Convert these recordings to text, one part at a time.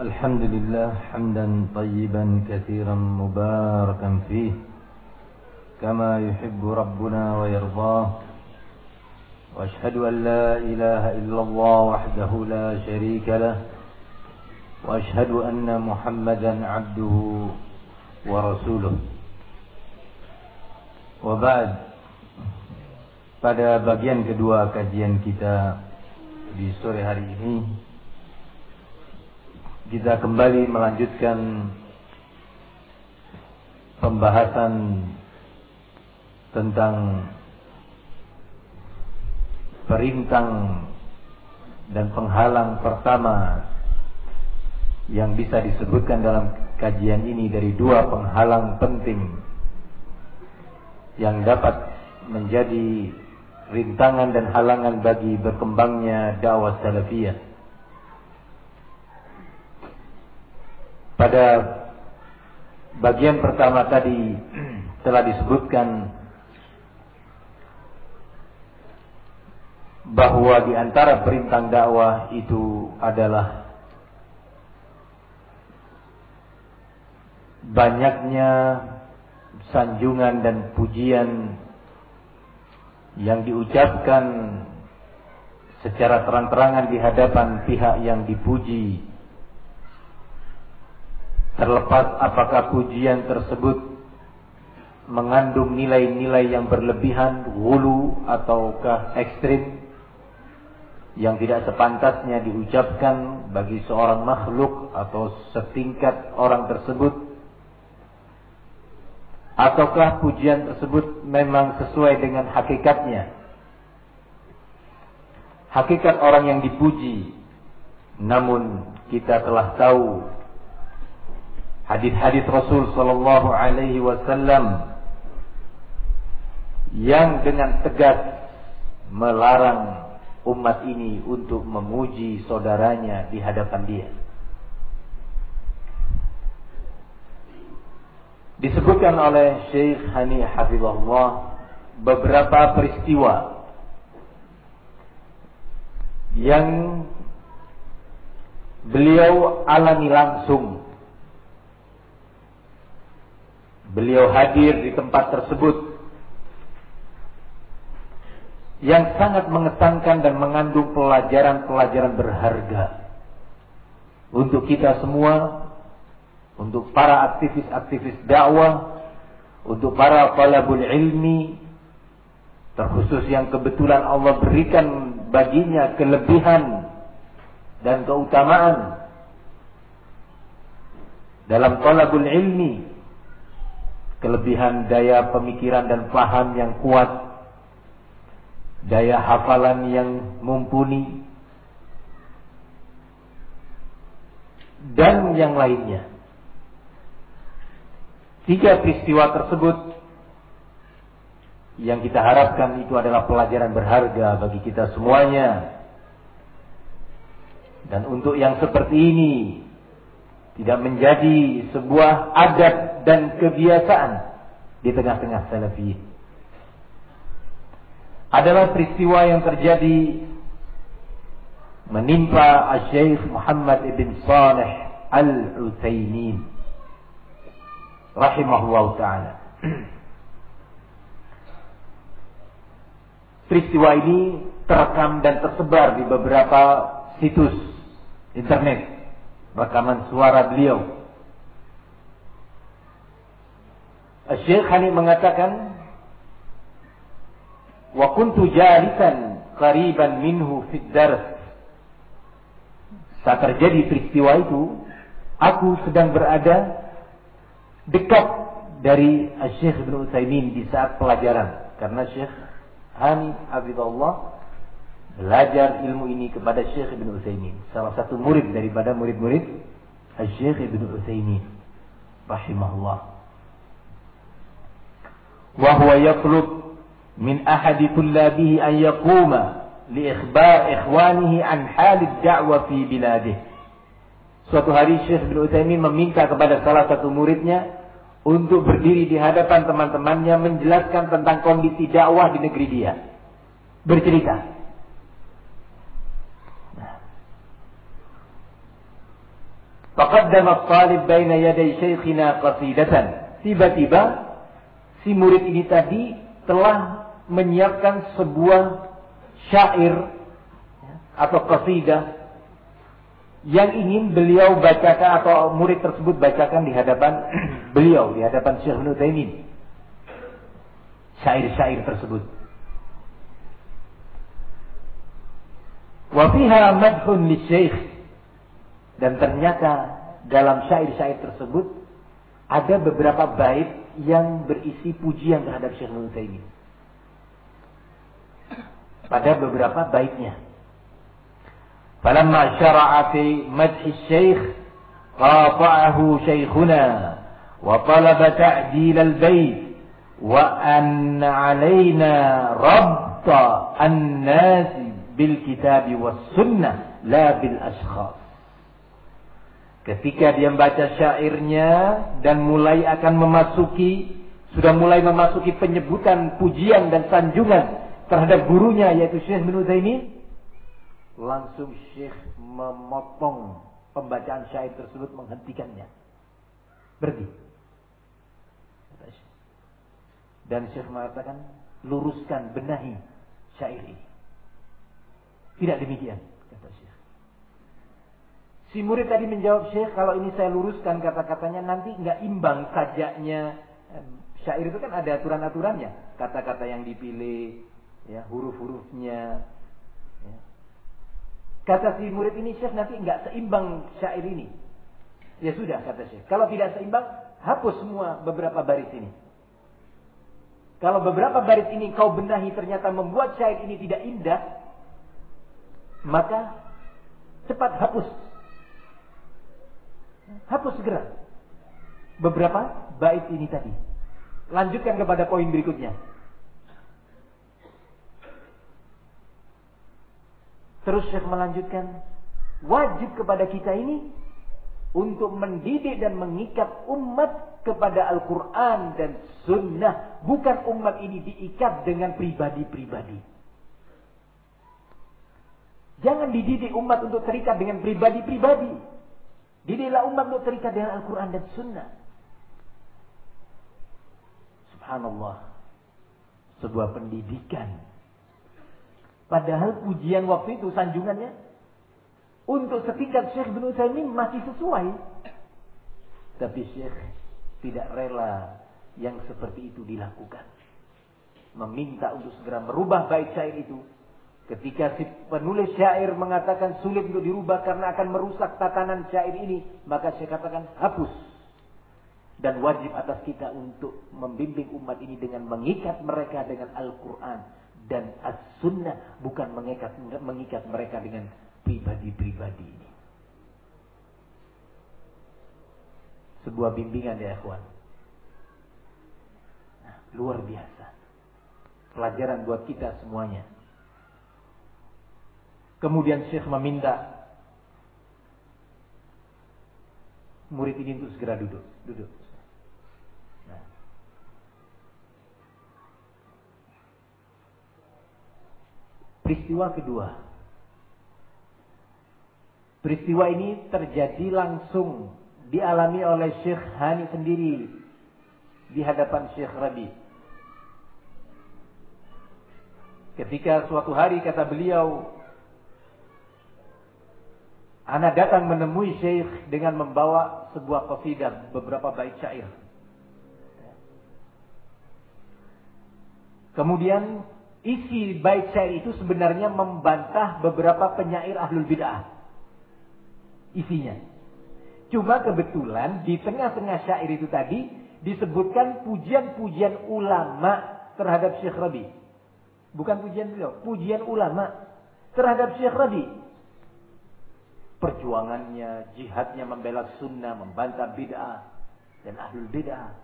الحمد لله حمدا طيبا كثيرا مباركا فيه كما يحب ربنا ويرضاه وأشهد أن لا إله إلا الله وحده لا شريك له وأشهد أن محمدا عبده ورسوله وبعد. Pada bagian kedua kajian kita di sore hari ini, kita kembali melanjutkan pembahasan tentang perintang dan penghalang pertama yang bisa disebutkan dalam kajian ini dari dua penghalang penting yang dapat menjadi rintangan dan halangan bagi berkembangnya dakwah salafiyah. Pada bagian pertama tadi telah disebutkan bahwa di antara perintah dakwah itu adalah banyaknya sanjungan dan pujian yang diucapkan secara terang-terangan di hadapan pihak yang dipuji, terlepas apakah pujian tersebut mengandung nilai-nilai yang berlebihan, ghulu ataukah ekstrim yang tidak sepantasnya diucapkan bagi seorang makhluk atau setingkat orang tersebut, ataukah pujian tersebut memang sesuai dengan hakikatnya, hakikat orang yang dipuji. Namun kita telah tahu hadis-hadis Rasul sallallahu alaihi wasallam yang dengan tegas melarang umat ini untuk memuji saudaranya di hadapan dia. Disebutkan oleh Syekh Hani Hafizahullah beberapa peristiwa yang beliau alami langsung. Beliau hadir di tempat tersebut yang sangat mengesankan dan mengandung pelajaran-pelajaran berharga untuk kita semua, untuk para aktivis-aktivis dakwah, untuk para talabul ilmi, terkhusus yang kebetulan Allah berikan baginya kelebihan dan keutamaan dalam talabul ilmi, kelebihan daya pemikiran dan paham yang kuat, daya hafalan yang mumpuni, dan yang lainnya. Tiga peristiwa tersebut yang kita harapkan itu adalah pelajaran berharga bagi kita semuanya. Dan untuk yang seperti ini tidak menjadi sebuah adat dan kebiasaan di tengah-tengah salafi, adalah peristiwa yang terjadi menimpa Syekh Muhammad ibn Shalih Al-Utsaimin rahimahullah ta'ala. Peristiwa ini terekam dan tersebar di beberapa situs internet, rekaman suara beliau. Syekh Hani mengatakan, wa kuntu jalisan qariban minhu fid dars. Saat terjadi peristiwa itu, aku sedang berada dekat dari Syekh Ibn Utsaimin di saat pelajaran, karena Syekh Hani Hafizahullah belajar ilmu ini kepada Syekh Ibn Utsaimin, salah satu murid daripada murid-murid Syekh Ibn Utsaimin rahimahullah. Wa huwa yatlub min ahadi tullabihi an yaquma li ikhbar ikhwanihi an halid da'wa fi biladihi. Suatu hari Syekh Ibn Utsaimin meminta kepada salah satu muridnya untuk berdiri di hadapan teman-temannya menjelaskan tentang kondisi dakwah di negeri dia. Bercerita. Faqaddama at-talib baina yaday syekhina qasidatan. Tiba-tiba si murid ini tadi telah menyiapkan sebuah syair atau qasidah yang ingin beliau bacakan atau murid tersebut bacakan di hadapan beliau, di hadapan Syekh Ibnu Utsaimin. Syair-syair tersebut. Wa fiha madhun lisyaikh. Dan ternyata dalam syair-syair tersebut ada beberapa bait yang berisi pujian terhadap Syekh Ibnu Utsaimin. Pada beberapa baitnya. Falamma syara'a fi madhi syekh qata'ahu syekhuna wa talaba ta'dil al-bait wa an 'alaina rabta an-nas bil kitab was sunnah la bil ashkhas. Ketika dia membaca syairnya dan sudah mulai memasuki penyebutan pujian dan sanjungan terhadap gurunya yaitu Syekh Ibnu Utsaimin, langsung Syekh memotong pembacaan syair tersebut, menghentikannya. Berhenti. Dan Syekh mengatakan, luruskan, benahi syair ini. Tidak demikian, kata Syekh. Si murid tadi menjawab, Syekh, kalau ini saya luruskan kata-katanya nanti nggak imbang sajaknya. Syair itu kan ada aturan-aturannya, kata-kata yang dipilih, ya, huruf-hurufnya. Ya. Kata si murid ini, Syekh, nanti nggak seimbang syair ini. Ya sudah, kata Syekh. Kalau tidak seimbang, hapus semua beberapa baris ini. Kalau beberapa baris ini kau benahi ternyata membuat syair ini tidak indah, maka cepat hapus. Hapus segera beberapa bait ini tadi. Lanjutkan kepada poin berikutnya. Terus Syekh melanjutkan, wajib kepada kita ini untuk mendidik dan mengikat umat kepada Al-Quran dan Sunnah. Bukan umat ini diikat dengan pribadi-pribadi. Jangan dididik umat untuk terikat dengan pribadi-pribadi. Didiklah umat untuk terikat dengan Al-Quran dan Sunnah. Subhanallah. Sebuah pendidikan. Padahal pujian waktu itu, sanjungannya, untuk setingkat Syekh Ibnu Utsaimin masih sesuai. Tapi Syekh tidak rela yang seperti itu dilakukan. Meminta untuk segera merubah bait syair itu. Ketika si penulis syair mengatakan sulit untuk dirubah karena akan merusak tatanan syair ini, maka saya katakan hapus. Dan wajib atas kita untuk membimbing umat ini dengan mengikat mereka dengan Al-Quran dan As-Sunnah, bukan mengikat mereka dengan pribadi-pribadi ini. Sebuah bimbingan ya ikhwan. Nah, luar biasa. Pelajaran buat kita semuanya. Kemudian Syekh meminta murid ini untuk segera duduk. Nah. Peristiwa kedua. Peristiwa ini terjadi langsung dialami oleh Syekh Hani sendiri di hadapan Syekh Rabi. Ketika suatu hari kata beliau, ana datang menemui Syekh dengan membawa sebuah qasidah, beberapa bait syair. Kemudian isi bait syair itu sebenarnya membantah beberapa penyair ahlul bid'ah. Isinya. Cuma kebetulan di tengah-tengah syair itu tadi disebutkan pujian-pujian ulama terhadap Syekh Rabi. Bukan pujian beliau, pujian ulama terhadap Syekh Rabi. Perjuangannya, jihadnya membela sunnah, membantah bid'ah dan ahlul bid'ah.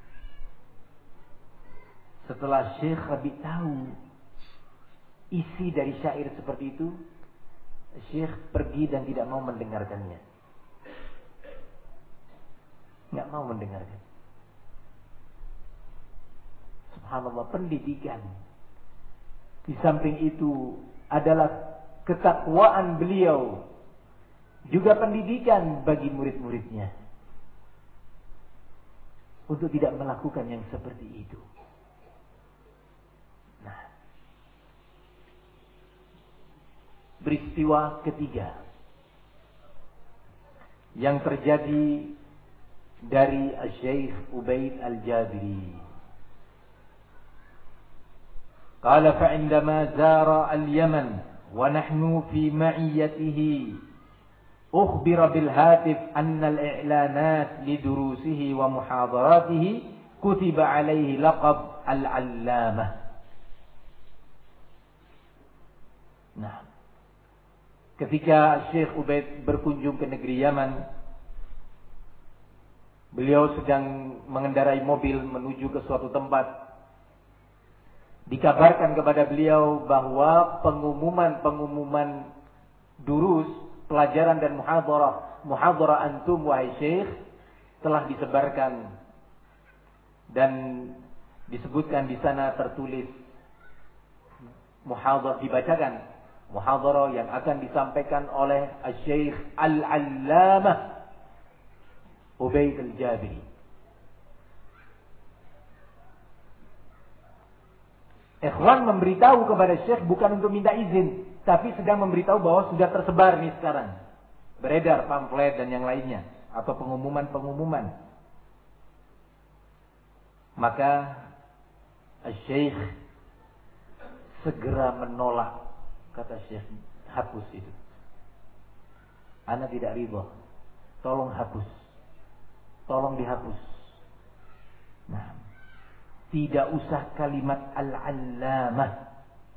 Setelah Syekh Rabi tahu isi dari syair seperti itu, Syekh pergi dan tidak mau mendengarkannya. Nggak mau mendengarkan. Subhanallah, pendidikan. Di samping itu adalah ketakwaan beliau juga pendidikan bagi murid-muridnya untuk tidak melakukan yang seperti itu. Nah, peristiwa ketiga yang terjadi dari Syekh Ubaid Al-Jabiri. Qala fa'indama zara al-Yaman wa nahnu fi ma'iyyatihi ukhbira bil hatif anna al-i'lanat li durusihi wa muhadaratihi kutiba alaihi laqab al-allamah. Nah, ketika Syekh Ubaid berkunjung ke negeri Yaman, beliau sedang mengendarai mobil menuju ke suatu tempat. Dikabarkan kepada beliau bahwa pengumuman durus, pelajaran dan muhadarah antum wahai Syekh telah disebarkan dan disebutkan di sana tertulis dibacakan muhadarah yang akan disampaikan oleh Syekh Al-Allamah Ubaid Al-Jabiri. Ikhwan memberitahu kepada Syekh bukan untuk minta izin, tapi sedang memberitahu bahwa sudah tersebar nih sekarang. Beredar pamflet dan yang lainnya, atau pengumuman-pengumuman. Maka Syekh segera menolak, kata Syekh, hapus itu. Ana tidak ridha. Tolong hapus. Tolong dihapus. Nah, tidak usah kalimat al-allamah.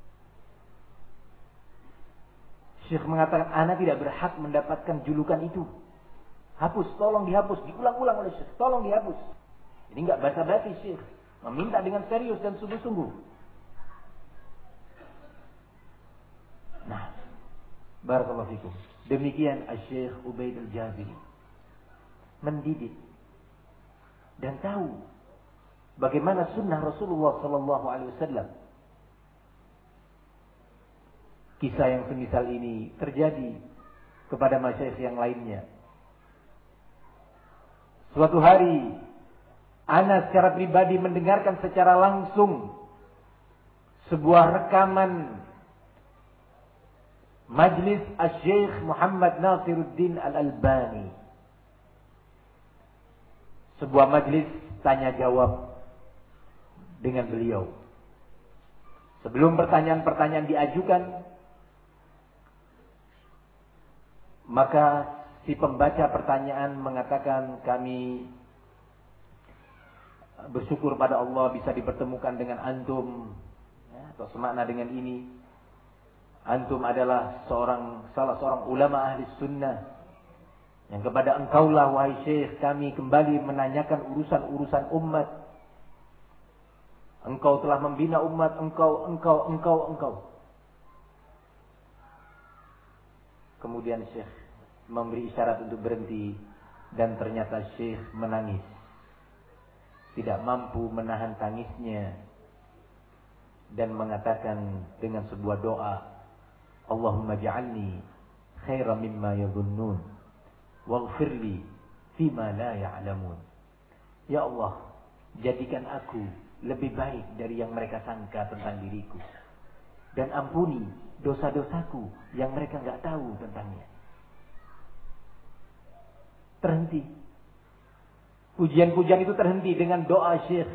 Syekh mengatakan, ana tidak berhak mendapatkan julukan itu. Hapus, tolong dihapus. Diulang-ulang oleh Syekh, tolong dihapus. Ini enggak basa-basi Syekh. Meminta dengan serius dan sungguh-sungguh. Nah, barakallahu fikum. Demikian Syekh Ubaid Al-Jabiri. Mendidik. Dan tahu bagaimana sunnah Rasulullah sallallahu alaihi wasallam. Kisah yang semisal ini terjadi kepada masyayikh yang lainnya. Suatu hari, ana secara pribadi mendengarkan secara langsung sebuah rekaman majlis Syekh Muhammad Nasiruddin Al-Albani. Sebuah majlis tanya jawab dengan beliau. Sebelum pertanyaan-pertanyaan diajukan, maka si pembaca pertanyaan mengatakan, kami bersyukur pada Allah bisa dipertemukan dengan antum, ya, atau semakna dengan ini. Antum adalah salah seorang ulama ahli sunnah, yang kepada engkaulah wahai Syekh kami kembali menanyakan urusan-urusan umat. Engkau telah membina umat, engkau. Kemudian Syekh memberi isyarat untuk berhenti, dan ternyata Syekh menangis. Tidak mampu menahan tangisnya dan mengatakan dengan sebuah doa, Allahumma ja'alni khairan mimma yadhunnun waghfirli fima la ya'lamun. Ya Allah, jadikan aku lebih baik dari yang mereka sangka tentang diriku, dan ampuni dosa-dosaku yang mereka enggak tahu tentangnya. Terhenti. Pujian-pujian itu terhenti dengan doa Syekh.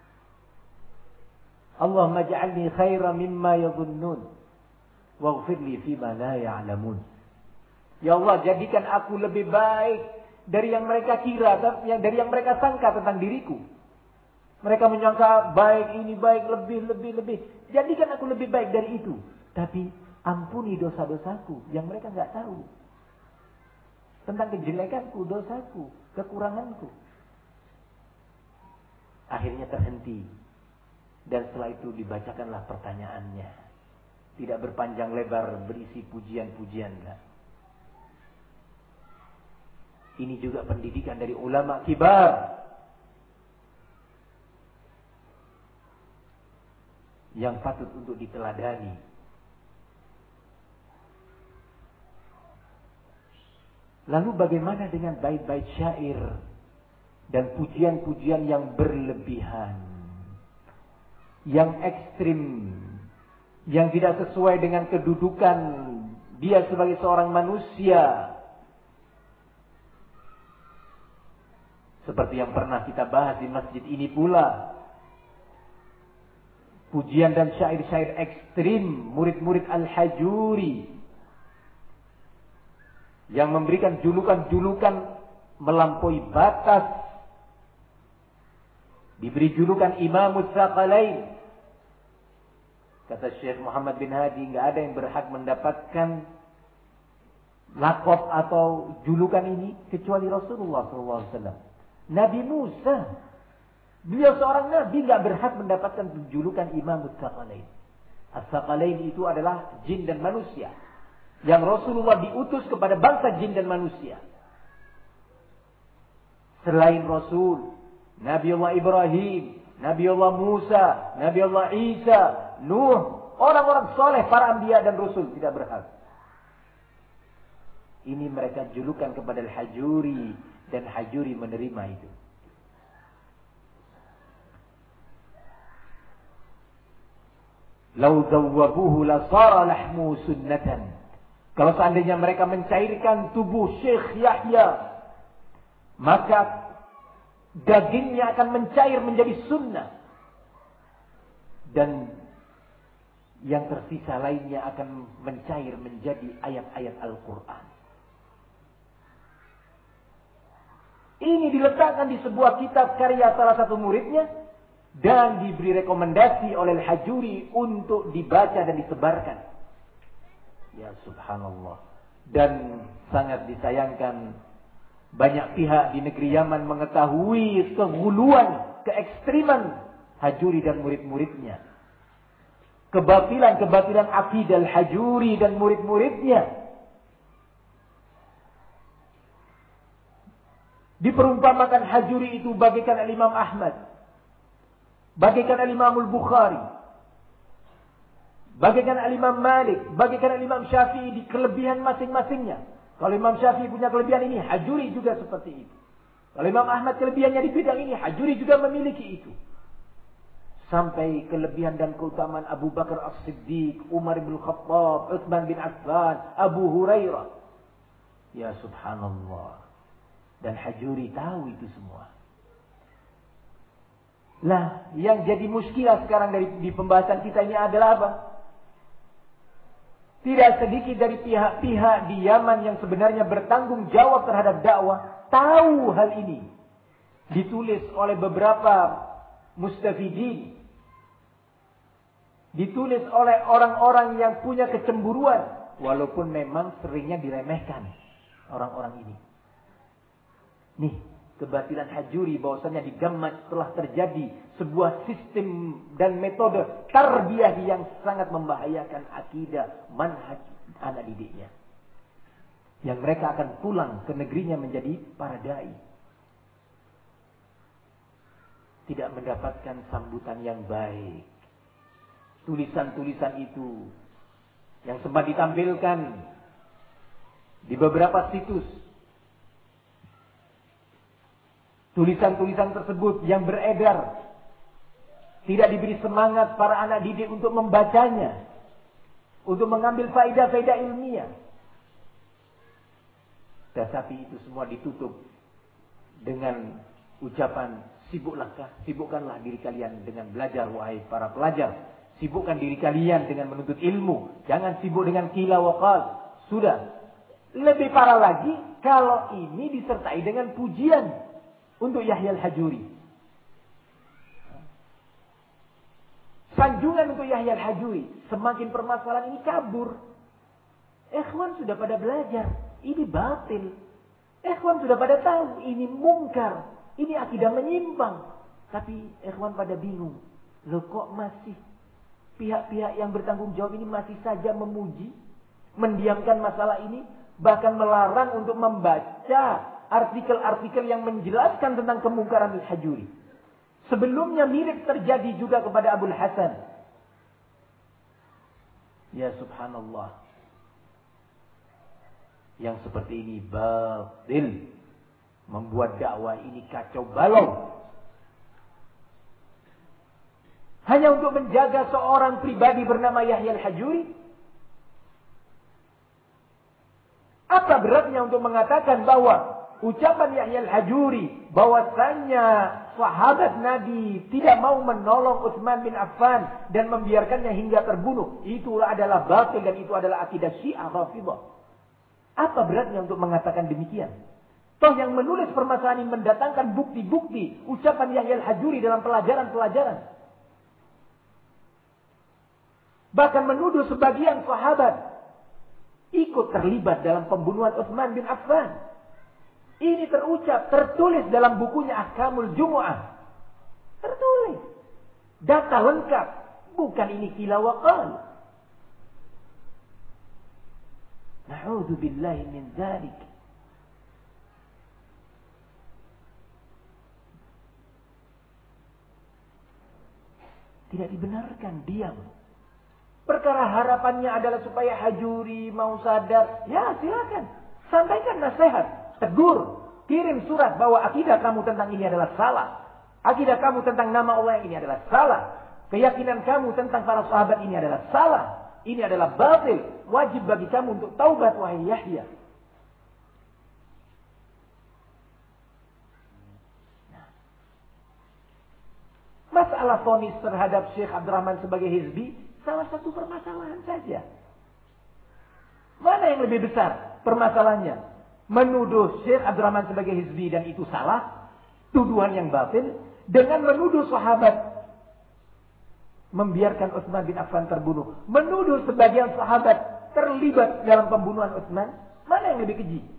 Allahumma ja'alni khairan mimma yadhunnun waghfirli fima la ya'lamun. Ya Allah, jadikan aku lebih baik dari yang mereka kira, dari yang mereka sangka tentang diriku. Mereka menyangka baik ini baik, lebih. Jadikan aku lebih baik dari itu. Tapi ampuni dosa-dosaku yang mereka enggak tahu. Tentang kejelekanku, dosaku, kekuranganku. Akhirnya terhenti. Dan setelah itu dibacakanlah pertanyaannya. Tidak berpanjang lebar, berisi pujian-pujian. Ini juga pendidikan dari ulama kibar yang patut untuk diteladani. Lalu bagaimana dengan bait-bait syair dan pujian-pujian yang berlebihan, yang ekstrim, yang tidak sesuai dengan kedudukan dia sebagai seorang manusia? Seperti yang pernah kita bahas di masjid ini pula. Pujian dan syair-syair ekstrim murid-murid Al-Hajuri. Yang memberikan julukan-julukan melampaui batas. Diberi julukan Imamul Tsaqalain. Kata Syekh Muhammad bin Hadi, enggak ada yang berhak mendapatkan lakop atau julukan ini kecuali Rasulullah SAW. Nabi Musa, beliau seorang nabi, enggak berhak mendapatkan julukan Imamul Tsaqalain. As-Tsaqalain itu adalah jin dan manusia. Yang Rasulullah diutus kepada bangsa jin dan manusia. Selain Rasul, Nabi Allah Ibrahim, Nabi Allah Musa, Nabi Allah Isa, Nuh, orang-orang soleh, para anbiya dan Rasul tidak berhak. Ini mereka julukan kepada Al-Hajuri, dan Hajuri menerima itu. Lau zawwabuhu la sara lahmu sunnatan. Kalau seandainya mereka mencairkan tubuh Syekh Yahya, maka dagingnya akan mencair menjadi sunnah. Dan yang tersisa lainnya akan mencair menjadi ayat-ayat Al-Quran. Ini diletakkan di sebuah kitab karya salah satu muridnya. Dan diberi rekomendasi oleh Al-Hajuri untuk dibaca dan disebarkan. Ya subhanallah. Dan sangat disayangkan, banyak pihak di negeri Yaman mengetahui keguluan, keekstriman Hajuri dan murid-muridnya. Kebatilan akidah Al-Hajuri dan murid-muridnya. Diperumpamakan Hajuri itu bagaikan Al-Imam Ahmad, bagaikan Al-Imam Al-Bukhari, bagaikan Al-Imam Malik, bagaikan Al-Imam Syafi'i di kelebihan masing-masingnya. Kalau Imam Syafi'i punya kelebihan ini, Hajuri juga seperti itu. Kalau Imam Ahmad kelebihannya di bidang ini, Hajuri juga memiliki itu. Sampai kelebihan dan keutamaan Abu Bakar As-Siddiq, Umar bin Khattab, Utsman bin Affan, Abu Hurairah. Ya subhanallah. Dan Hajuri tahu itu semua. Nah, yang jadi muskilah sekarang di pembahasan kita ini adalah apa? Tidak sedikit dari pihak-pihak di Yaman yang sebenarnya bertanggung jawab terhadap dakwah tahu hal ini. Ditulis oleh beberapa mustafidin. Ditulis oleh orang-orang yang punya kecemburuan. Walaupun memang seringnya diremehkan orang-orang ini. Nih, kebatilan Hajuri bahwasanya di Gammat telah terjadi sebuah sistem dan metode tarbiyah yang sangat membahayakan akidah manhaj anak didiknya. Yang mereka akan pulang ke negerinya menjadi para dai. Tidak mendapatkan sambutan yang baik. Tulisan-tulisan itu yang sempat ditampilkan di beberapa situs. Tulisan-tulisan tersebut yang beredar tidak diberi semangat para anak didik untuk membacanya, untuk mengambil faedah-faedah ilmiah. Tetapi itu semua ditutup dengan ucapan sibukkanlah diri kalian dengan belajar, wahai para pelajar. Sibukkan diri kalian dengan menuntut ilmu, jangan sibuk dengan qila wa qal. Sudah. Lebih parah lagi kalau ini disertai dengan pujian untuk Yahya Al-Hajuri. Sanjungan untuk Yahya Al-Hajuri. Semakin permasalahan ini kabur. Ikhwan sudah pada belajar. Ini batil. Ikhwan sudah pada tahu. Ini mungkar. Ini akidah menyimpang. Tapi ikhwan pada bingung. Loh kok masih pihak-pihak yang bertanggung jawab ini masih saja memuji. Mendiamkan masalah ini. Bahkan melarang untuk membaca artikel-artikel yang menjelaskan tentang kemungkaran Al-Hajuri. Sebelumnya mirip terjadi juga kepada Abul Hasan. Ya subhanallah. Yang seperti ini batil. Membuat dakwah ini kacau balau. Hanya untuk menjaga seorang pribadi bernama Yahya Al-Hajuri. Apa beratnya untuk mengatakan bahwa ucapan Yahya Al-Hajuri bahwasannya sahabat Nabi tidak mau menolong Utsman bin Affan dan membiarkannya hingga terbunuh, itu adalah batil dan itu adalah akidah Syiah Rafidhah. Apa beratnya untuk mengatakan demikian? Toh yang menulis permasalahan ini mendatangkan bukti-bukti ucapan Yahya Al-Hajuri dalam pelajaran-pelajaran. Bahkan menuduh sebagian sahabat ikut terlibat dalam pembunuhan Utsman bin Affan. Ini terucap, tertulis dalam bukunya Ahkamul Jumu'ah. Tertulis. Data lengkap. Bukan ini kila wa qal. Na'udzubillahi min dzalik. Tidak dibenarkan, diam. Perkara harapannya adalah supaya Hajuri mau sadar. Ya silakan. Sampaikan nasihat. Tegur. Kirim surat bahwa akidah kamu tentang ini adalah salah. Akidah kamu tentang nama Allah ini adalah salah. Keyakinan kamu tentang para sahabat ini adalah salah. Ini adalah batil. Wajib bagi kamu untuk taubat wahai Yahya. Masalah vonis terhadap Syekh Abdurrahman sebagai hizbi, salah satu permasalahan saja. Mana yang lebih besar permasalahannya? Menuduh Syekh Abdurrahman sebagai hizbi dan itu salah, tuduhan yang batil, dengan menuduh sahabat membiarkan Utsman bin Affan terbunuh, menuduh sebagian sahabat terlibat dalam pembunuhan Utsman, mana yang lebih keji?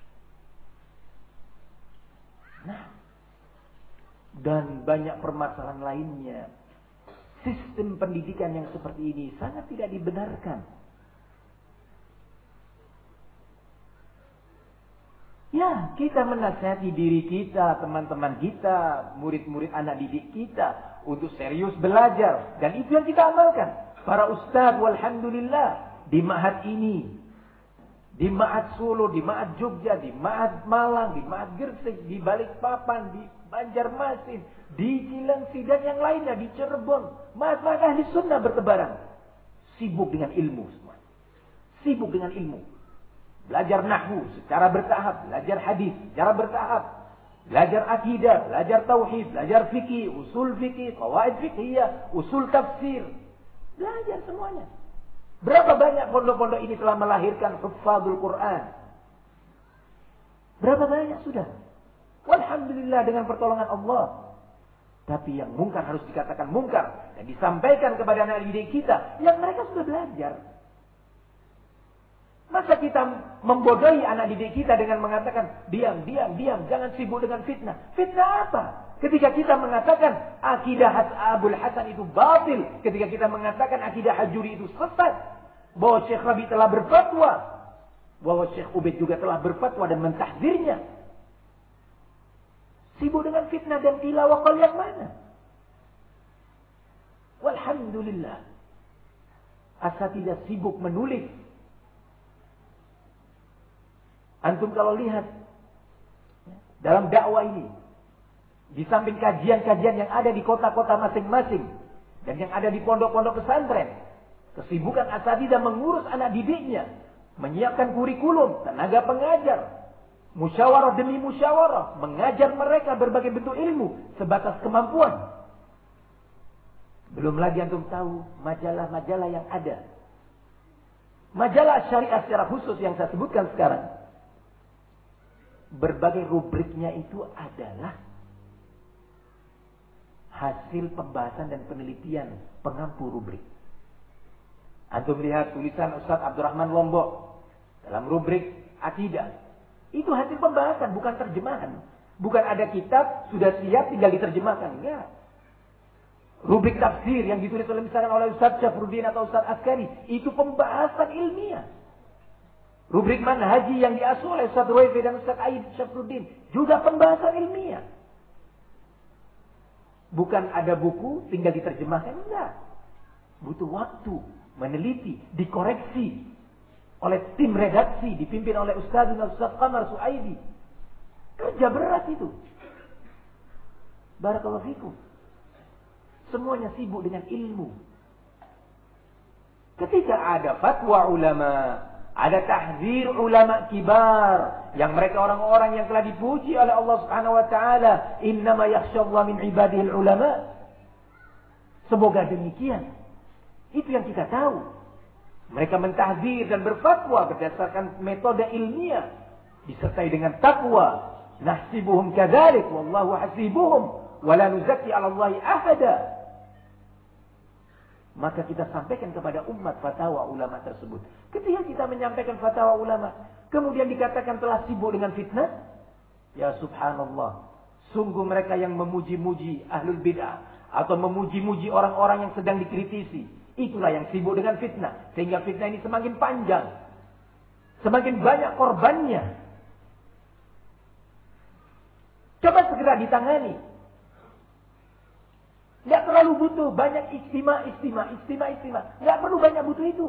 Nah, dan banyak permasalahan lainnya. Sistem pendidikan yang seperti ini sangat tidak dibenarkan. Ya, kita menasihati diri kita, teman-teman kita, murid-murid anak didik kita untuk serius belajar. Dan itu yang kita amalkan. Para ustadz, walhamdulillah, di Ma'had ini, di Ma'had Solo, di Ma'had Jogja, di Ma'had Malang, di Ma'had Gresik, di Balikpapan, di Banjarmasin, di Cilengsi dan yang lainnya, di Cirebon, Ma'had Ahli Sunnah bertebaran. Sibuk dengan ilmu semua. Sibuk dengan ilmu. Belajar nahwu secara bertahap, belajar hadis secara bertahap, belajar akidah, belajar tauhid, belajar fikih, usul fikih, qawaid fiqhiyah, usul tafsir. Belajar semuanya. Berapa banyak pondok-pondok ini telah melahirkan hufadzul Quran? Berapa banyak sudah? Walhamdulillah dengan pertolongan Allah. Tapi yang mungkar harus dikatakan mungkar dan disampaikan kepada anak didik kita yang mereka sudah belajar. Masa kita membodohi anak didik kita dengan mengatakan diam, jangan sibuk dengan fitnah. Fitnah apa? Ketika kita mengatakan akidah Abul Hasan itu batil, ketika kita mengatakan akidah Hajuri itu sesat, bahwa Syekh Rabi telah berfatwa, bahwa Syekh Ubaid juga telah berfatwa dan mentahdzirnya. Sibuk dengan fitnah dan qila wa qal yang mana? Walhamdulillah. Asatidzah sibuk menulis. Antum kalau lihat dalam dakwah ini, di samping kajian-kajian yang ada di kota-kota masing-masing dan yang ada di pondok-pondok pesantren, kesibukan asatidzah mengurus anak didiknya, menyiapkan kurikulum, tenaga pengajar, musyawarah demi musyawarah, mengajar mereka berbagai bentuk ilmu sebatas kemampuan. Belum lagi antum tahu majalah-majalah yang ada. Majalah syariah secara khusus yang saya sebutkan sekarang. Berbagai rubriknya itu adalah hasil pembahasan dan penelitian pengampu rubrik. Antum lihat tulisan Ustaz Abdurrahman Lombok dalam rubrik akidah. Itu hasil pembahasan, bukan terjemahan. Bukan ada kitab, sudah siap tinggal diterjemahkan. Enggak. Rubrik tafsir yang ditulis oleh misalkan oleh Ustaz Syafruddin atau Ustaz Askari. Itu pembahasan ilmiah. Rubrik manhaji yang diasuh oleh Ustaz Ruwaifi dan Ustaz Aid Syafruddin. Juga pembahasan ilmiah. Bukan ada buku, tinggal diterjemahkan. Enggak. Butuh waktu, meneliti, dikoreksi. oleh tim redaksi dipimpin oleh Ustaz Qamar Suaidi. Kerja berat itu. Barakallahu fikum. Semuanya sibuk dengan ilmu. Ketika ada fatwa ulama, ada tahzir ulama kibar, yang mereka orang-orang yang telah dipuji oleh Allah Subhanahu wa taala, innama yakhsyallaha min ibadihi ulama. Semoga demikian. Itu yang kita tahu. Mereka mentahzir dan berfatwa berdasarkan metode ilmiah disertai dengan takwa. Nahsibuhum kadzalik wallahu hasibuhum wa la nuzakki 'ala Allahi ahada. Maka kita sampaikan kepada umat fatwa ulama tersebut. Ketika kita menyampaikan fatwa ulama, kemudian dikatakan telah sibuk dengan fitnah, ya subhanallah, sungguh mereka yang memuji-muji ahlul bid'ah atau memuji-muji orang-orang yang sedang dikritisi, itulah yang sibuk dengan fitnah, sehingga fitnah ini semakin panjang, semakin banyak korbannya. Coba segera ditangani. Tidak terlalu butuh banyak istimewa. Tidak perlu banyak butuh itu.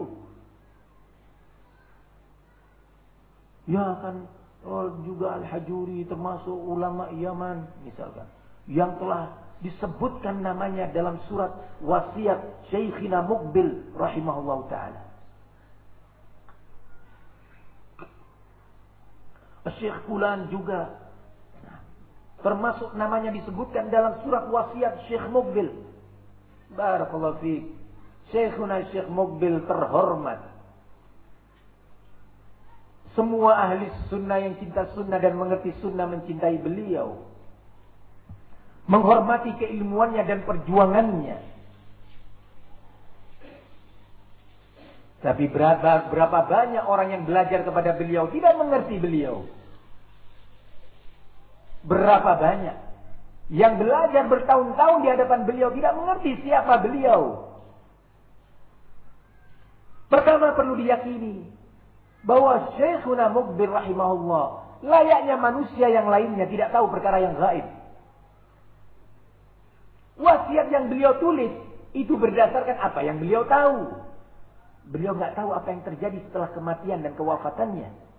Ya kan, juga Al-Hajuri termasuk ulama Yaman misalkan, yang telah disebutkan namanya dalam surat wasiat Syekhina Muqbil rahimahullah ta'ala. Syekh Fulan juga termasuk namanya disebutkan dalam surat wasiat Syekh Muqbil. Barakallahu fiik. Syekhuna Syekh Muqbil terhormat. Semua ahli sunnah yang cinta sunnah dan mengerti sunnah mencintai beliau. Menghormati keilmuannya dan perjuangannya. Tapi berapa banyak orang yang belajar kepada beliau tidak mengerti beliau. Berapa banyak yang belajar bertahun-tahun di hadapan beliau tidak mengerti siapa beliau. Pertama perlu diyakini bahwa Syekhuna Muqbil rahimahullah layaknya manusia yang lainnya tidak tahu perkara yang gaib. Wasiat yang beliau tulis itu berdasarkan apa yang beliau tahu. Beliau nggak tahu apa yang terjadi setelah kematian dan kewafatannya.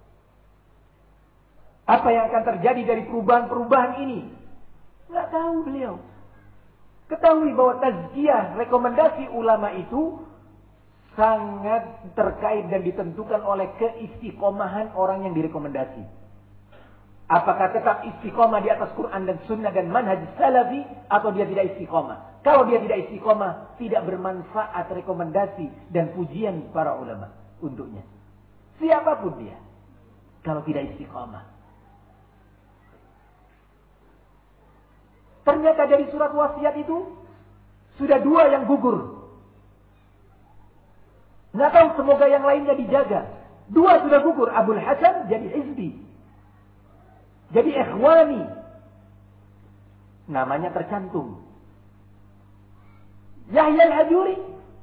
Apa yang akan terjadi dari perubahan-perubahan ini? Nggak tahu beliau. Ketahui bahwa tazkiyah, rekomendasi ulama itu sangat terkait dan ditentukan oleh keistiqomahan orang yang direkomendasi. Apakah tetap istiqomah di atas Quran dan Sunnah dan manhaj salafi, atau dia tidak istiqomah? Kalau dia tidak istiqomah, tidak bermanfaat rekomendasi dan pujian para ulama untuknya. Siapapun dia, kalau tidak istiqomah. Ternyata dari surat wasiat itu sudah 2 yang gugur. Nggak tahu, semoga yang lainnya dijaga. 2 sudah gugur. Abul Hasan jadi hizbi, jadi ikhwani. Namanya tercantum. Yahya Al-Hajuri,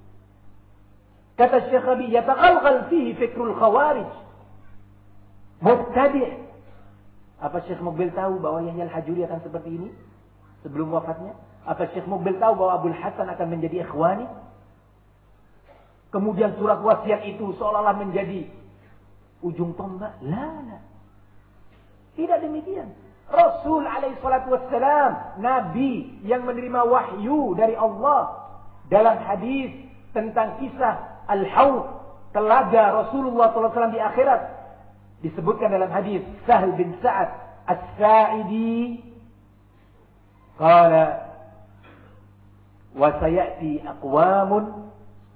kata Syekh Rabi, yataghalghal fihi fikrul khawarij, mubtadi'. Apa Syekh Muqbil tahu bahwa Yahya Al-Hajuri akan seperti ini sebelum wafatnya? Apa Syekh Muqbil tahu bahwa Abul Hasan akan menjadi ikhwani? Kemudian surat wasiat itu seolah-olah menjadi ujung tombak? La. Tidak demikian. Rasul alaihi salatu wassalam, Nabi yang menerima wahyu dari Allah, dalam hadis tentang kisah Al-Haud, telaga Rasulullah SAW di akhirat, disebutkan dalam hadis Sahal bin Sa'ad As-Sa'idi, qala wa sayati aqwamun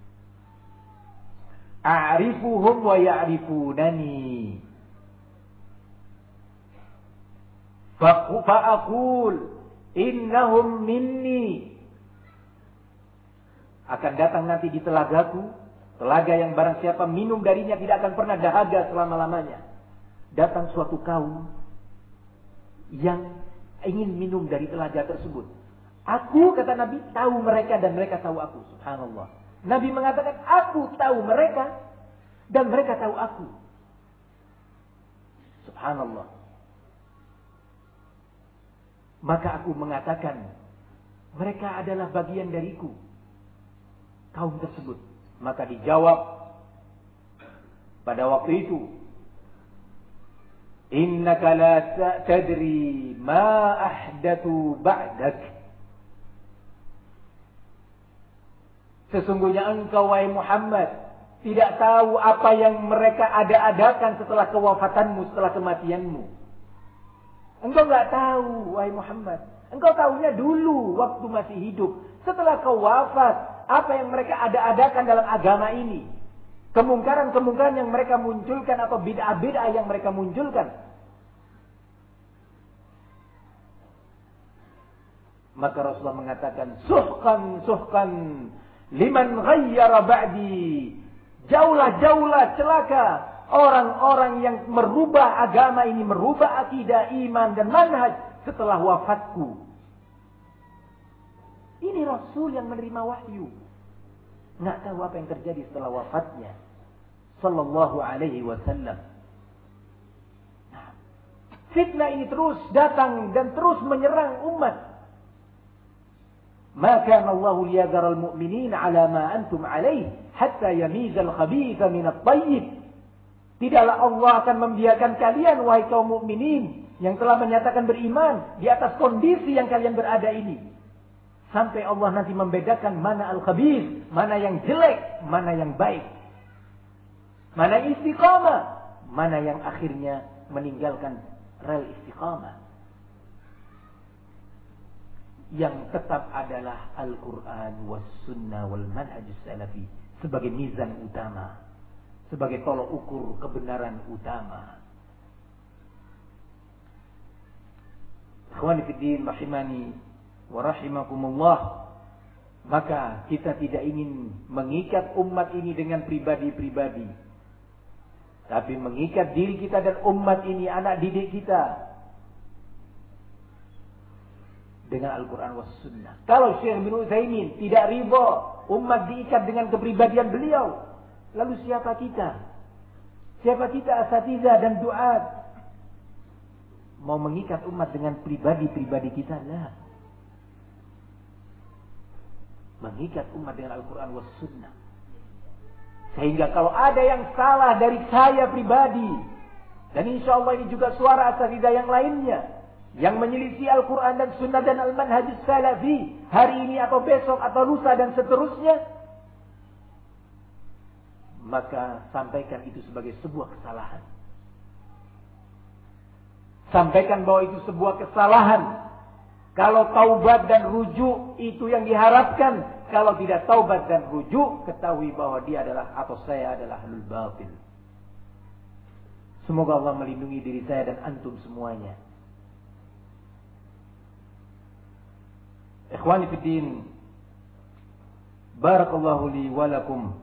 a'rifuhum wa ya'rifunani fa'aqul innahum minni. Akan datang nanti di telagaku, telaga yang barang siapa minum darinya tidak akan pernah dahaga selama-lamanya. Datang suatu kaum yang ingin minum dari telaga tersebut. Aku, kata Nabi, tahu mereka dan mereka tahu aku. Subhanallah. Nabi mengatakan, aku tahu mereka dan mereka tahu aku. Subhanallah. Maka aku mengatakan, mereka adalah bagian dariku, kaum tersebut. Maka dijawab pada waktu itu, innaka la tadri ma ahdathu ba'dak. Sesungguhnya engkau, wahai Muhammad, tidak tahu apa yang mereka ada-adakan setelah kewafatanmu, setelah kematianmu. Engkau enggak tahu, wahai Muhammad. Engkau tahunya dulu waktu masih hidup. Setelah kau wafat, apa yang mereka ada-adakan dalam agama ini. Kemungkaran-kemungkaran yang mereka munculkan atau bid'ah-bid'ah yang mereka munculkan. Maka Rasulullah mengatakan, suhkan liman ghayyara ba'di. Jauhlah celaka orang-orang yang merubah agama ini, merubah akidah, iman dan manhaj setelah wafatku. Ini Rasul yang menerima wahyu. Nggak tahu apa yang terjadi setelah wafatnya. Sallallahu alaihi wasallam. Nah, fitnah ini terus datang dan terus menyerang umat. Ma kana Allah liyadhara al-mu'minin ala ma antum alaih hatta yamiza al-khabitha min at-tayyib. Tidaklah Allah akan membiarkan kalian, wahai kaum mukminin yang telah menyatakan beriman, di atas kondisi yang kalian berada ini. Sampai Allah nanti membedakan mana al-khabith, mana yang jelek, mana yang baik. Mana istiqamah, mana yang akhirnya meninggalkan rel istiqamah. Yang tetap adalah Al-Quran was sunnah wal manhajus salafi sebagai mizan utama, sebagai tolok ukur kebenaran utama. Ikhwani fiddin rahimani wa rahimakumullah. Maka kita tidak ingin mengikat umat ini dengan pribadi-pribadi, tapi mengikat diri kita dan umat ini, anak didik kita, dengan Al-Quran was sunnah. Kalau Syekh bin Utsaimin tidak ridha umat diikat dengan kepribadian beliau, lalu siapa kita? Siapa kita asatidzah dan duat? Mau mengikat umat dengan pribadi-pribadi kita? Lah. Mengikat umat dengan Al-Quran was sunnah. Sehingga kalau ada yang salah dari saya pribadi, dan insya Allah ini juga suara asatidzah yang lainnya, yang menyelisih Al-Quran dan Sunnah dan Al-Manhajus Salafi hari ini atau besok atau lusa dan seterusnya, maka sampaikan itu sebagai sebuah kesalahan. Sampaikan bahwa itu sebuah kesalahan. Kalau taubat dan rujuk itu yang diharapkan. Kalau tidak taubat dan rujuk, ketahui bahwa dia adalah atau saya adalah ahlul batil. Semoga Allah melindungi diri saya dan antum semuanya. Ikhwani fiddin, barakallahu li wa lakum.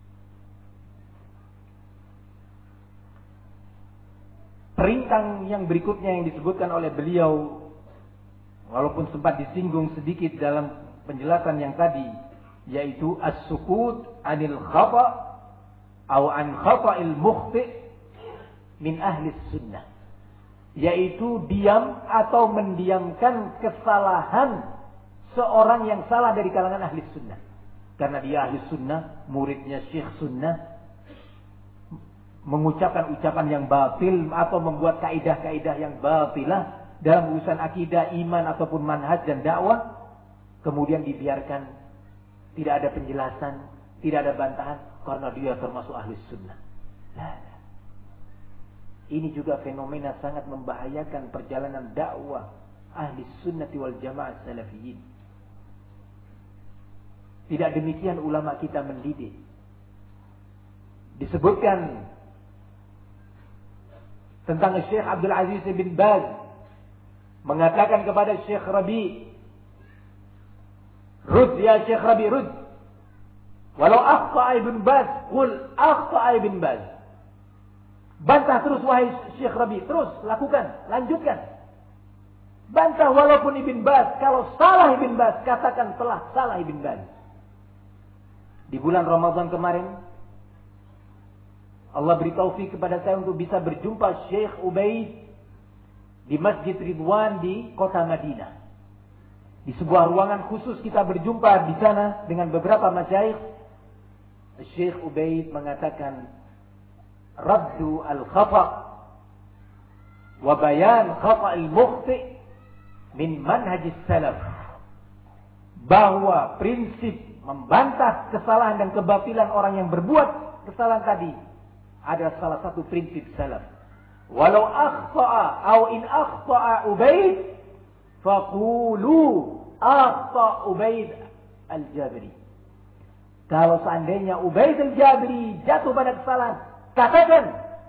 Perintang yang berikutnya yang disebutkan oleh beliau, walaupun sempat disinggung sedikit dalam penjelasan yang tadi, yaitu as-sukut anil khata' atau an khata'il mukhti' min ahli sunnah, yaitu diam atau mendiamkan kesalahan seorang yang salah dari kalangan ahli sunnah. Karena dia ahli sunnah, muridnya syekh sunnah, mengucapkan ucapan yang batil atau membuat kaidah-kaidah yang batilah dalam urusan akidah, iman ataupun manhaj dan dakwah, kemudian dibiarkan, tidak ada penjelasan, tidak ada bantahan karena dia termasuk ahli sunnah. Nah, ini juga fenomena sangat membahayakan perjalanan dakwah ahli sunnati wal jamaah salafiyin. Tidak demikian ulama kita mendidik. Disebutkan tentang Syekh Abdul Aziz bin Baz mengatakan kepada Syekh Rabi, "Rud ya Syekh Rabi, rud. Walau akhta'a Ibn Baz, qul akhta'a Ibn Baz." Bantah terus wahai Syekh Rabi, terus lakukan, lanjutkan. Bantah walaupun Ibn Baz, kalau salah Ibn Baz, katakan telah salah Ibn Baz. Di bulan Ramadan kemarin, Allah beri taufik kepada saya untuk bisa berjumpa Syekh Ubaid di Masjid Ridwan di kota Madinah. Di sebuah ruangan khusus kita berjumpa di sana dengan beberapa masyayikh. Syekh Ubaid mengatakan, raddu al-khata wa bayan khata al-mukhti min manhaj salaf. Bahwa prinsip membantah kesalahan dan kebatilan orang yang berbuat kesalahan tadi adalah salah satu prinsip salaf. Walau akhta'a atau in akhta'a Ubaid faqulu akhta' Ubaid al-Jabri. Kalau seandainya Ubaid al-Jabri jatuh pada kesalahan, katakan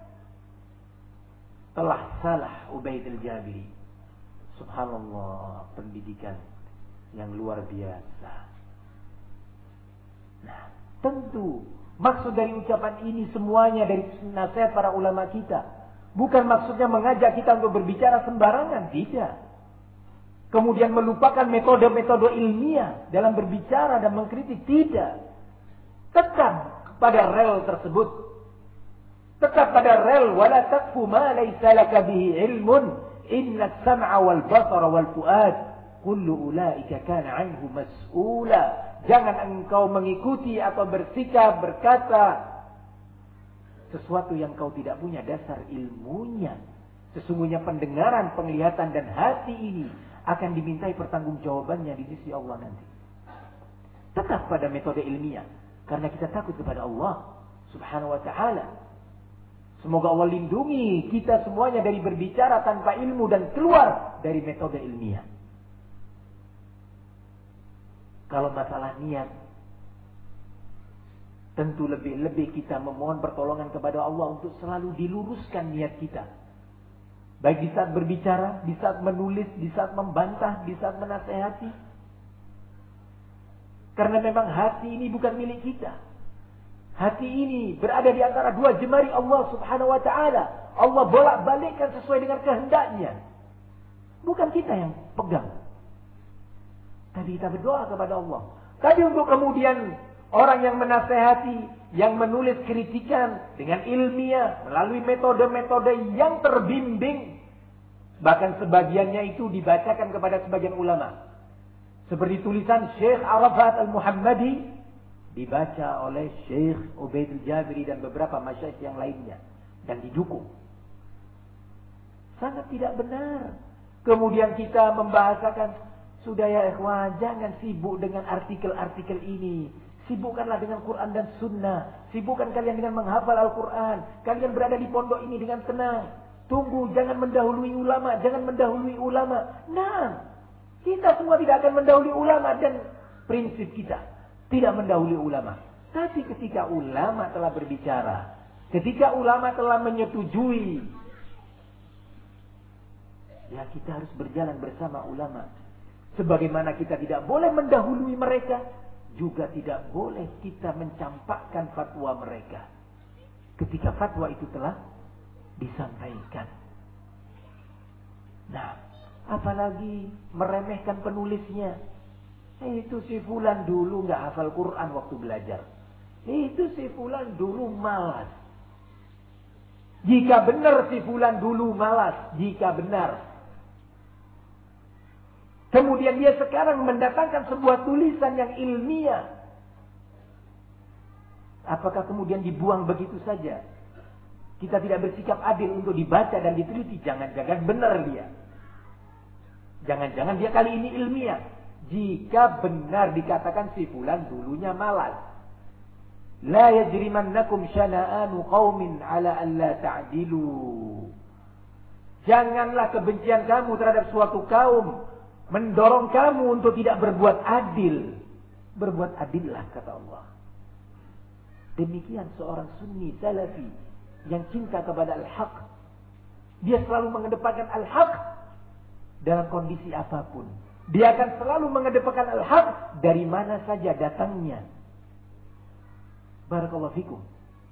telah salah Ubaid al-Jabri. Subhanallah, pendidikan yang luar biasa. Nah, tentu maksud dari ucapan ini semuanya dari nasihat para ulama kita. Bukan maksudnya mengajak kita untuk berbicara sembarangan, tidak. Kemudian melupakan metode-metode ilmiah dalam berbicara dan mengkritik, tidak. Tetap pada rel tersebut. Tetap pada rel wala taqfu ma laysa laka bihi ilmun inna as-sam'a wal basara wal fuad kullu ulaika kana 'anhu mas'ula. Jangan engkau mengikuti atau bersikap berkata sesuatu yang kau tidak punya dasar ilmunya. Sesungguhnya pendengaran, penglihatan dan hati ini akan dimintai pertanggungjawabannya di sisi Allah nanti. Tetap pada metode ilmiah. Karena kita takut kepada Allah Subhanahu wa ta'ala. Semoga Allah lindungi kita semuanya dari berbicara tanpa ilmu dan keluar dari metode ilmiah. Kalau masalah niat, tentu lebih-lebih kita memohon pertolongan kepada Allah untuk selalu diluruskan niat kita. Baik di saat berbicara, di saat menulis, di saat membantah, di saat menasehati. Karena memang hati ini bukan milik kita. Hati ini berada di antara dua jemari Allah Subhanahu wa ta'ala. Allah bolak-balikkan sesuai dengan kehendaknya. Bukan kita yang pegang. Tadi kita berdoa kepada Allah. Tadi untuk kemudian orang yang menasehati, yang menulis kritikan dengan ilmiah, melalui metode-metode yang terbimbing. Bahkan sebagiannya itu dibacakan kepada sebagian ulama. Seperti tulisan Syekh Arafat Al-Muhammadi dibaca oleh Syekh Ubaid al-Jabri dan beberapa masyayikh yang lainnya dan didukung. Sangat tidak benar. Kemudian kita membahasakan, sudah ya ikhwan, jangan sibuk dengan artikel-artikel ini. Sibukkanlah dengan Quran dan Sunnah. Sibukkan kalian dengan menghafal Al-Quran. Kalian berada di pondok ini dengan tenang. Tunggu, jangan mendahului ulama, jangan mendahului ulama. Nah, kita semua tidak akan mendahului ulama dan prinsip kita tidak mendahului ulama. Tapi ketika ulama telah berbicara, ketika ulama telah menyetujui, ya kita harus berjalan bersama ulama. Sebagaimana kita tidak boleh mendahului mereka, juga tidak boleh kita mencampakkan fatwa mereka. Ketika fatwa itu telah disampaikan. Nah, apalagi meremehkan penulisnya. Itu si fulan dulu nggak hafal Quran waktu belajar. Itu si fulan dulu malas. Jika benar si fulan dulu malas, jika benar. Kemudian dia sekarang mendatangkan sebuah tulisan yang ilmiah. Apakah kemudian dibuang begitu saja? Kita tidak bersikap adil untuk dibaca dan diteliti. Jangan-jangan benar dia. Jangan-jangan dia kali ini ilmiah. Jika benar dikatakan si fulan dulunya malas. La yajrimannakum syana'anu qaumin ala an la ta'dilu. Janganlah kebencian kamu terhadap suatu kaum mendorong kamu untuk tidak berbuat adil. Berbuat adillah kata Allah. Demikian seorang sunni salafi yang cinta kepada al-haq. Dia selalu mengedepankan al-haq dalam kondisi apapun. Dia akan selalu mengedepankan al-haq dari mana saja datangnya. Barakallahu fikum.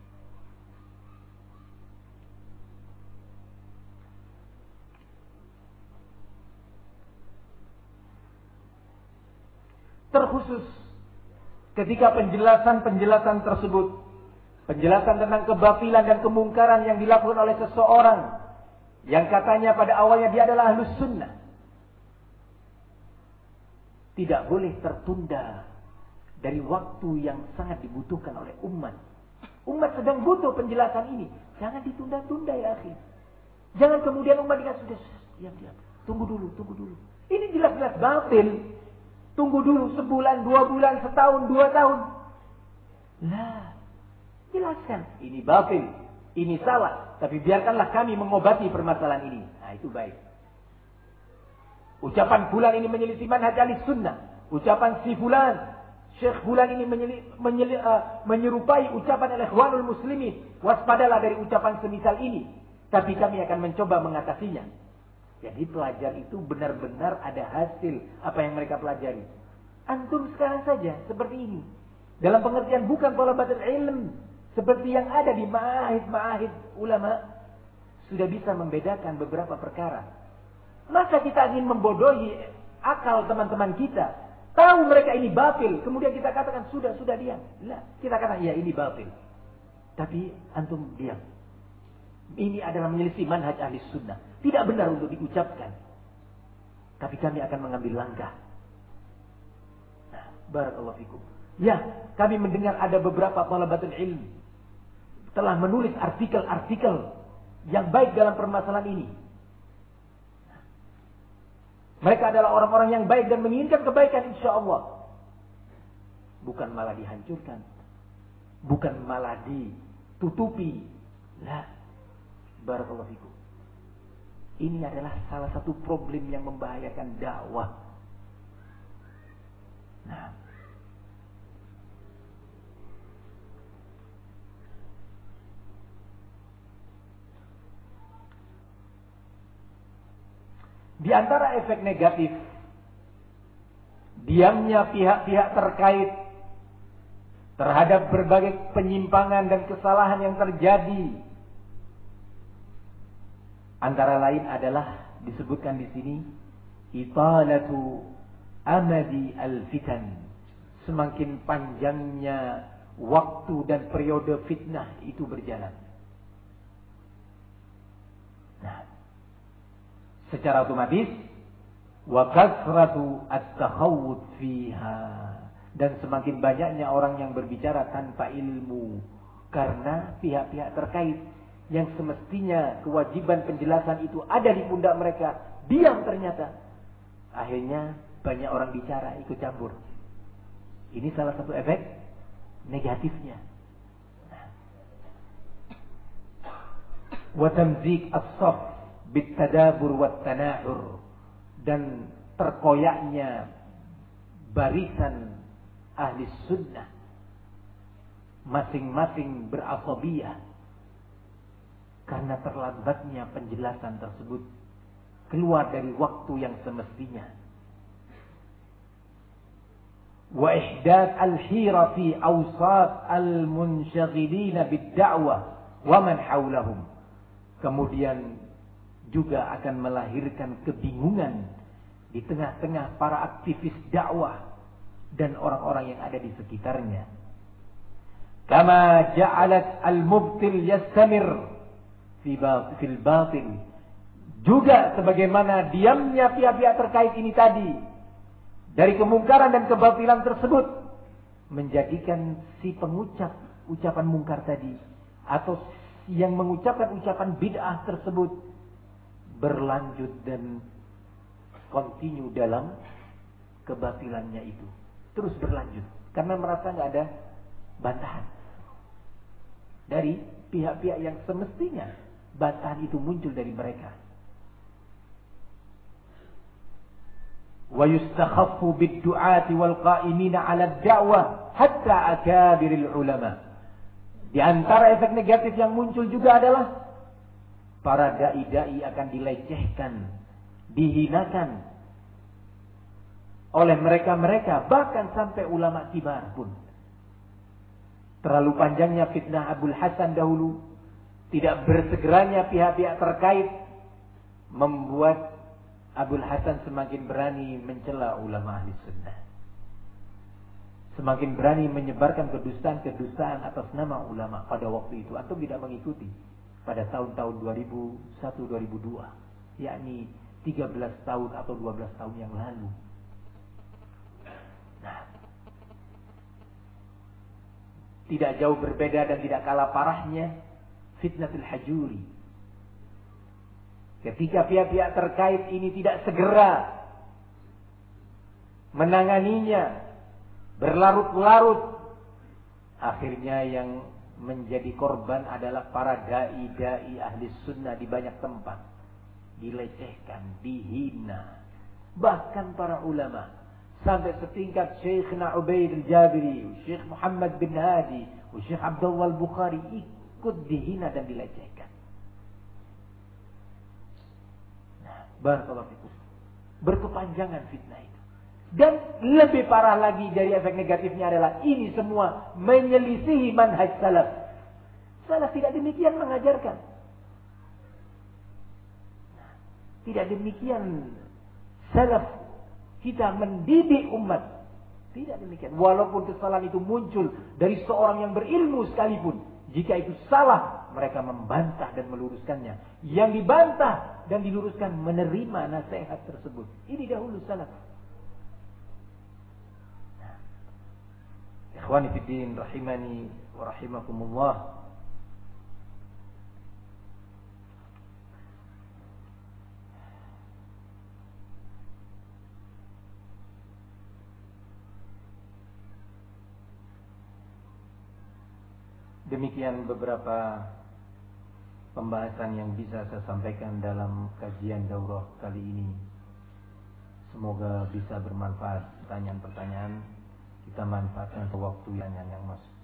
Terkhusus ketika penjelasan-penjelasan tersebut, penjelasan tentang kebatilan dan kemungkaran yang dilakukan oleh seseorang yang katanya pada awalnya dia adalah ahlus sunnah, tidak boleh tertunda dari waktu yang sangat dibutuhkan oleh umat Umat sedang butuh penjelasan ini. Jangan ditunda-tunda ya akhi. Jangan kemudian umat dikatakan sudah diam. Tunggu dulu. Ini jelas-jelas batil. Tunggu dulu sebulan, 2 bulan, setahun, 2 tahun. Lah, jelaskan. Ini batil, ini salah. Tapi biarkanlah kami mengobati permasalahan ini. Nah, itu baik. Ucapan fulan ini menyelisih manhaj ahli sunnah. Ucapan si fulan, Syekh fulan ini menyerupai ucapan al-ikhwanul muslimin. Waspadalah dari ucapan semisal ini. Tapi kami akan mencoba mengatasinya. Jadi pelajar itu benar-benar ada hasil apa yang mereka pelajari. Antum sekarang saja seperti ini. Dalam pengertian bukan thalabatul ilm. Seperti yang ada di ma'ahid ulama. Sudah bisa membedakan beberapa perkara. Masa kita ingin membodohi akal teman-teman kita. Tahu mereka ini batil. Kemudian kita katakan sudah diam. Lah, kita katakan ya ini batil. Tapi antum diam. Ini adalah menyelisih manhaj ahli sunnah. Tidak benar untuk diucapkan. Tapi kami akan mengambil langkah. Nah, barakallahu fikum. Ya, kami mendengar ada beberapa thalabatul ilmi telah menulis artikel-artikel yang baik dalam permasalahan ini. Mereka adalah orang-orang yang baik dan menginginkan kebaikan insyaallah. Bukan malah dihancurkan. Bukan malah ditutupi. Lah, barakallahu fikum. Ini adalah salah satu problem yang membahayakan dakwah. Nah, di antara efek negatif diamnya pihak-pihak terkait terhadap berbagai penyimpangan dan kesalahan yang terjadi, antara lain adalah disebutkan di sini italatu amadi al-fitan. Semakin panjangnya waktu dan periode fitnah itu berjalan. Nah, secara otomatis wa kasratu at-takhawwud fiha, dan semakin banyaknya orang yang berbicara tanpa ilmu karena pihak-pihak terkait yang semestinya kewajiban penjelasan itu ada di pundak mereka, diam ternyata. Akhirnya banyak orang bicara, ikut campur. Ini salah satu efek negatifnya. Wa tamzik as-saff bitadabur wat tanahur, dan terkoyaknya barisan ahli sunnah masing-masing berasabiyah karena terlambatnya penjelasan tersebut keluar dari waktu yang semestinya. Wa ihdath al-hira fi awsat al-munshagilin bid-da'wah wa man hawlahum. Kemudian juga akan melahirkan kebingungan di tengah-tengah para aktivis dakwah dan orang-orang yang ada di sekitarnya. Kama ja'alat al-mubtil yastamir fil batil. Juga sebagaimana diamnya pihak-pihak terkait ini tadi dari kemungkaran dan kebatilan tersebut menjadikan si pengucap ucapan mungkar tadi atau yang mengucapkan ucapan bid'ah tersebut berlanjut dan continue dalam kebatilannya itu, terus berlanjut karena merasa nggak ada bantahan dari pihak-pihak yang semestinya bantahan itu muncul dari mereka. Wa yustakhaffu bid-du'ati wal qa'imina 'ala ad-da'wah hatta akabiril ulama. Di antara efek negatif yang muncul juga adalah para dai-dai akan dilecehkan, dihinakan oleh mereka-mereka, bahkan sampai ulama kibar pun. Terlalu panjangnya fitnah Abul Hasan dahulu, tidak bersegeranya pihak-pihak terkait, membuat Abul Hasan semakin berani mencela ulama ahli sunnah, semakin berani menyebarkan kedustaan-kedustaan atas nama ulama pada waktu itu. Antum tidak mengikuti pada tahun-tahun 2001-2002, yakni 13 tahun atau 12 tahun yang lalu. Nah, Tidak jauh berbeda dan tidak kalah parahnya fitnatul hajuri. Ketika pihak-pihak terkait ini tidak segera menanganinya, berlarut-larut, akhirnya yang menjadi korban adalah para dai-dai ahli sunnah di banyak tempat. Dilecehkan, dihina. Bahkan para ulama. Sampai setingkat Syekhna Ubaid al-Jabiri, Syekh Muhammad bin Hadi, Syekh Abdullah al-Bukhari ikut dihina dan dilecehkan. Nah, barakallahu fikum. Berkepanjangan fitnah itu. Dan lebih parah lagi dari efek negatifnya adalah ini semua menyelisihi manhaj salaf. Salaf tidak demikian mengajarkan. Tidak demikian salaf kita mendidik umat. Tidak demikian. Walaupun kesalahan itu muncul dari seorang yang berilmu sekalipun, jika itu salah, mereka membantah dan meluruskannya. Yang dibantah dan diluruskan menerima nasihat tersebut. Ini dahulu salaf. Ikhwani fiddin rahimani wa rahimakumullah. Demikian beberapa pembahasan yang bisa saya sampaikan dalam kajian daurah kali ini. Semoga bisa bermanfaat. Pertanyaan-pertanyaan kita manfaatkan ke waktu yang masuk.